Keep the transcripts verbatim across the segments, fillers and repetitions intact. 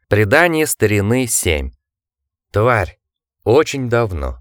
Предание старины семь. Тварь. Очень давно.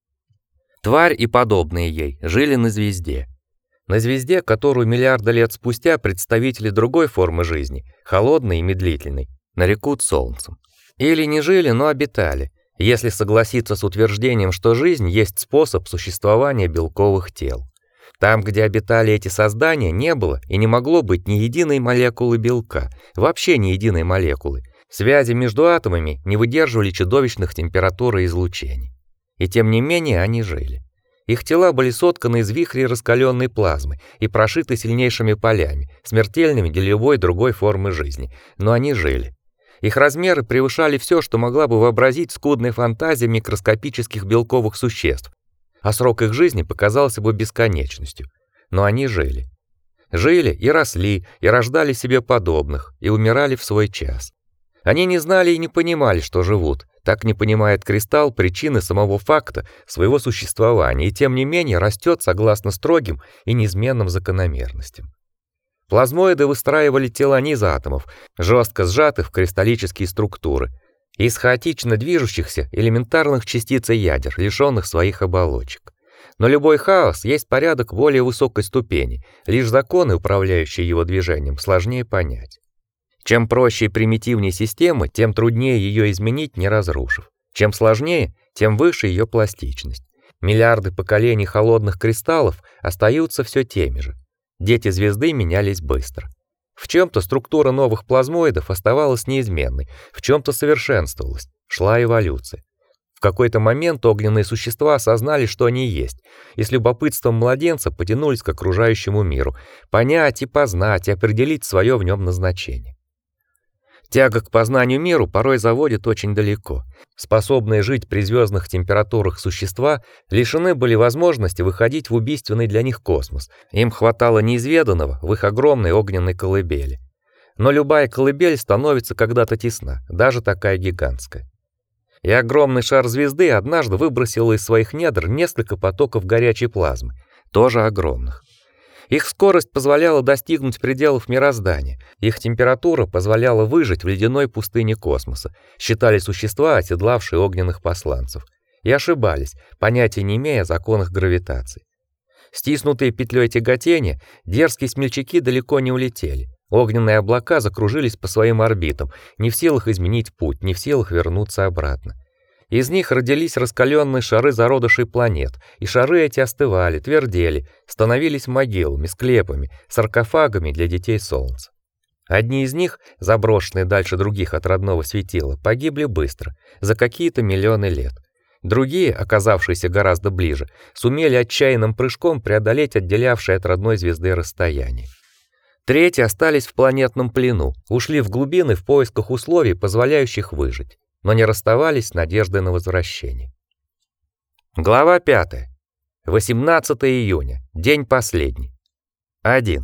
Тварь и подобные ей жили на звезде. На звезде, которую миллиарды лет спустя представители другой формы жизни, холодной и медлительной, нарекут Солнцем. Или не жили, но обитали, если согласиться с утверждением, что жизнь есть способ существования белковых тел. Там, где обитали эти создания, не было и не могло быть ни единой молекулы белка, вообще ни единой молекулы. Связи между атомами не выдерживали чудовищных температур и излучений. И тем не менее они жили. Их тела были сотканы из вихрей раскаленной плазмы и прошиты сильнейшими полями, смертельными для любой другой формы жизни, но они жили. Их размеры превышали все, что могла бы вообразить скудная фантазия микроскопических белковых существ, а срок их жизни показался бы бесконечностью. Но они жили. Жили и росли, и рождали себе подобных, и умирали в свой час. Они не знали и не понимали, что живут. Так не понимает кристалл причины самого факта своего существования, и тем не менее растет согласно строгим и неизменным закономерностям. Плазмоиды выстраивали тела низоатомов, жестко сжатых в кристаллические структуры, из хаотично движущихся элементарных частиц и ядер, лишенных своих оболочек. Но любой хаос есть порядок более высокой ступени, лишь законы, управляющие его движением, сложнее понять. Чем проще и примитивнее система, тем труднее ее изменить, не разрушив. Чем сложнее, тем выше ее пластичность. Миллиарды поколений холодных кристаллов остаются все теми же. Дети звезды менялись быстро. В чем-то структура новых плазмоидов оставалась неизменной, в чем-то совершенствовалась, шла эволюция. В какой-то момент огненные существа осознали, что они есть, и с любопытством младенца потянулись к окружающему миру, понять и познать, и определить свое в нем назначение. Тяга к познанию миру порой заводит очень далеко. Способные жить при звездных температурах существа лишены были возможности выходить в убийственный для них космос. Им хватало неизведанного в их огромной огненной колыбели. Но любая колыбель становится когда-то тесна, даже такая гигантская. И огромный шар звезды однажды выбросил из своих недр несколько потоков горячей плазмы, тоже огромных. Их скорость позволяла достигнуть пределов мироздания, их температура позволяла выжить в ледяной пустыне космоса, считали существа, оседлавшие огненных посланцев. И ошибались, понятия не имея о законах гравитации. Стиснутые петлей тяготения, дерзкие смельчаки далеко не улетели. Огненные облака закружились по своим орбитам, не в силах изменить путь, не в силах вернуться обратно. Из них родились раскаленные шары зародышей планет, и шары эти остывали, твердели, становились могилами, склепами, саркофагами для детей Солнца. Одни из них, заброшенные дальше других от родного светила, погибли быстро, за какие-то миллионы лет. Другие, оказавшиеся гораздо ближе, сумели отчаянным прыжком преодолеть отделявшее от родной звезды расстояние. Третьи остались в планетном плену, ушли в глубины в поисках условий, позволяющих выжить, но не расставались с надеждой на возвращение. Глава пятая. восемнадцатого июня. День последний. один.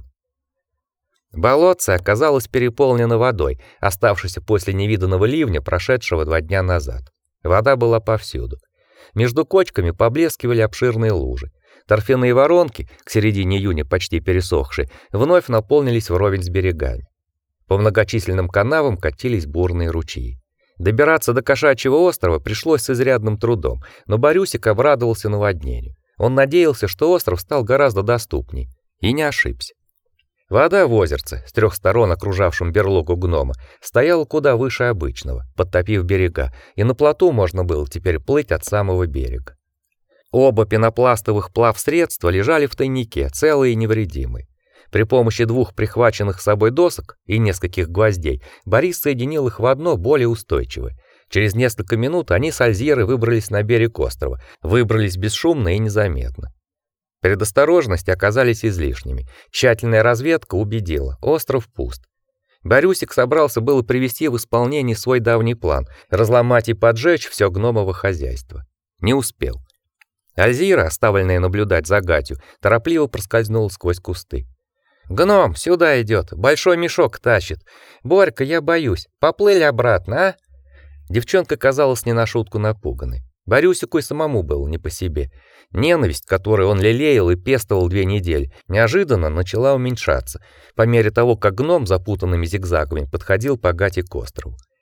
Болотце оказалось переполнено водой, оставшейся после невиданного ливня, прошедшего два дня назад. Вода была повсюду. Между кочками поблескивали обширные лужи. Торфяные воронки, к середине июня почти пересохшие, вновь наполнились вровень с берегами. По многочисленным канавам катились бурные ручьи. Добираться до Кошачьего острова пришлось с изрядным трудом, но Борюсик обрадовался наводнению. Он надеялся, что остров стал гораздо доступней, и не ошибся. Вода в озерце, с трех сторон окружавшем берлогу гнома, стояла куда выше обычного, подтопив берега, и на плоту можно было теперь плыть от самого берега. Оба пенопластовых плавсредства лежали в тайнике, целые и невредимые. При помощи двух прихваченных с собой досок и нескольких гвоздей Борис соединил их в одно более устойчивое. Через несколько минут они с Альзирой выбрались на берег острова, выбрались бесшумно и незаметно. Предосторожности оказались излишними. Тщательная разведка убедила: остров пуст. Борюсик собрался было привести в исполнение свой давний план — разломать и поджечь все гномово хозяйство. Не успел. Альзира, оставленная наблюдать за гатью, торопливо проскользнула сквозь кусты. «Гном, сюда идет, большой мешок тащит. Борька, я боюсь. Поплыли обратно, а?» Девчонка казалась не на шутку напуганной. Борюсику и самому было не по себе. Ненависть, которую он лелеял и пестовал две недели, неожиданно начала уменьшаться, по мере того, как гном запутанными зигзагами подходил по гате к острову.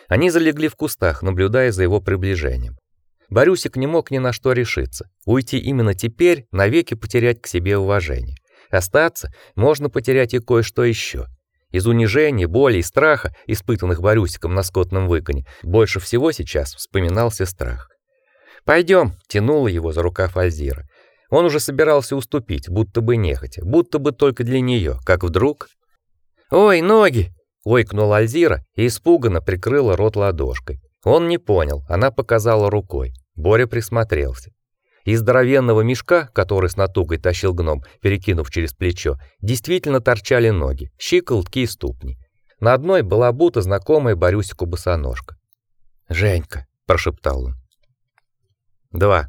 Они залегли в кустах, наблюдая за его приближением. Борюсик не мог ни на что решиться. Уйти именно теперь, навеки потерять к себе уважение. Остаться можно потерять и кое-что еще. Из унижения, боли и страха, испытанных Борюсиком на скотном выгоне, больше всего сейчас вспоминался страх. «Пойдем», — тянула его за рукав Альзира. Он уже собирался уступить, будто бы нехотя, будто бы только для нее, как вдруг... «Ой, ноги!» — ойкнула Альзира и испуганно прикрыла рот ладошкой. Он не понял, она показала рукой. Боря присмотрелся. Из здоровенного мешка, который с натугой тащил гном, перекинув через плечо, действительно торчали ноги, щиколотки и ступни. На одной была обута знакомая Борюсику босоножка. «Женька», — прошептал он. Два.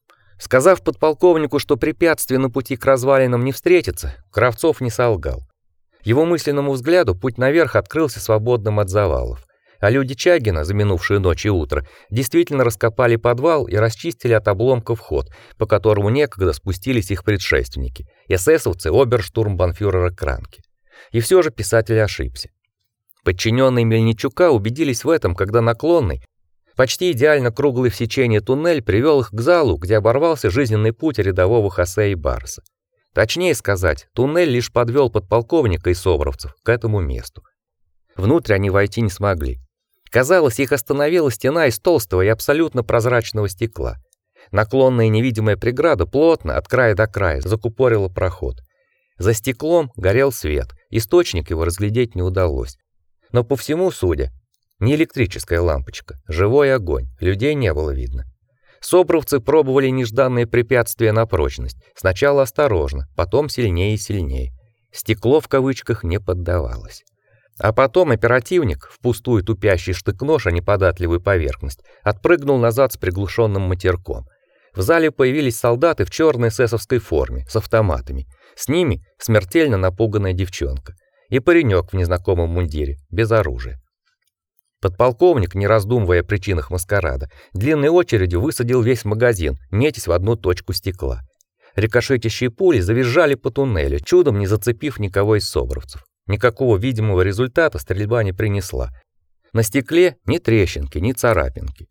Сказав подполковнику, что препятствий на пути к развалинам не встретится, Кравцов не солгал. Его мысленному взгляду путь наверх открылся свободным от завалов. А люди Чагина за минувшую ночь и утро действительно раскопали подвал и расчистили от обломков ход, по которому некогда спустились их предшественники, эсэсовцы оберштурмбанфюрера Кранке. И все же писатель ошибся. Подчиненные Мельничука убедились в этом, когда наклонный, почти идеально круглый в сечении туннель привел их к залу, где оборвался жизненный путь рядового Хосе и Барса. Точнее сказать, туннель лишь подвел подполковника и собровцев к этому месту. Внутрь они войти не смогли. Казалось, их остановила стена из толстого и абсолютно прозрачного стекла. Наклонная невидимая преграда плотно от края до края закупорила проход. За стеклом горел свет, источник его разглядеть не удалось. Но по всему судя, не электрическая лампочка, живой огонь, людей не было видно. Собровцы пробовали нежданные препятствия на прочность, сначала осторожно, потом сильнее и сильнее. Стекло в кавычках не поддавалось. А потом оперативник, впустую тупящий штык-нож, а не податливую поверхность, отпрыгнул назад с приглушенным матерком. В зале появились солдаты в черной эсэсовской форме, с автоматами. С ними смертельно напуганная девчонка. И паренек в незнакомом мундире, без оружия. Подполковник, не раздумывая о причинах маскарада, длинной очередью высадил весь магазин, метясь в одну точку стекла. Рикошетящие пули завизжали по туннелю, чудом не зацепив никого из собровцев. Никакого видимого результата стрельба не принесла. На стекле ни трещинки, ни царапинки.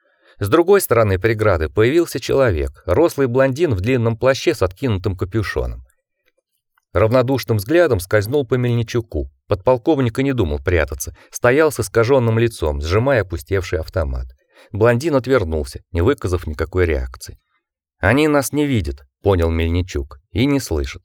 С другой стороны преграды появился человек, рослый блондин в длинном плаще с откинутым капюшоном. Равнодушным взглядом скользнул по Мельничуку. Подполковник и не думал прятаться, стоял с искаженным лицом, сжимая опустевший автомат. Блондин отвернулся, не выказав никакой реакции. «Они нас не видят», — понял Мельничук, — «и не слышат».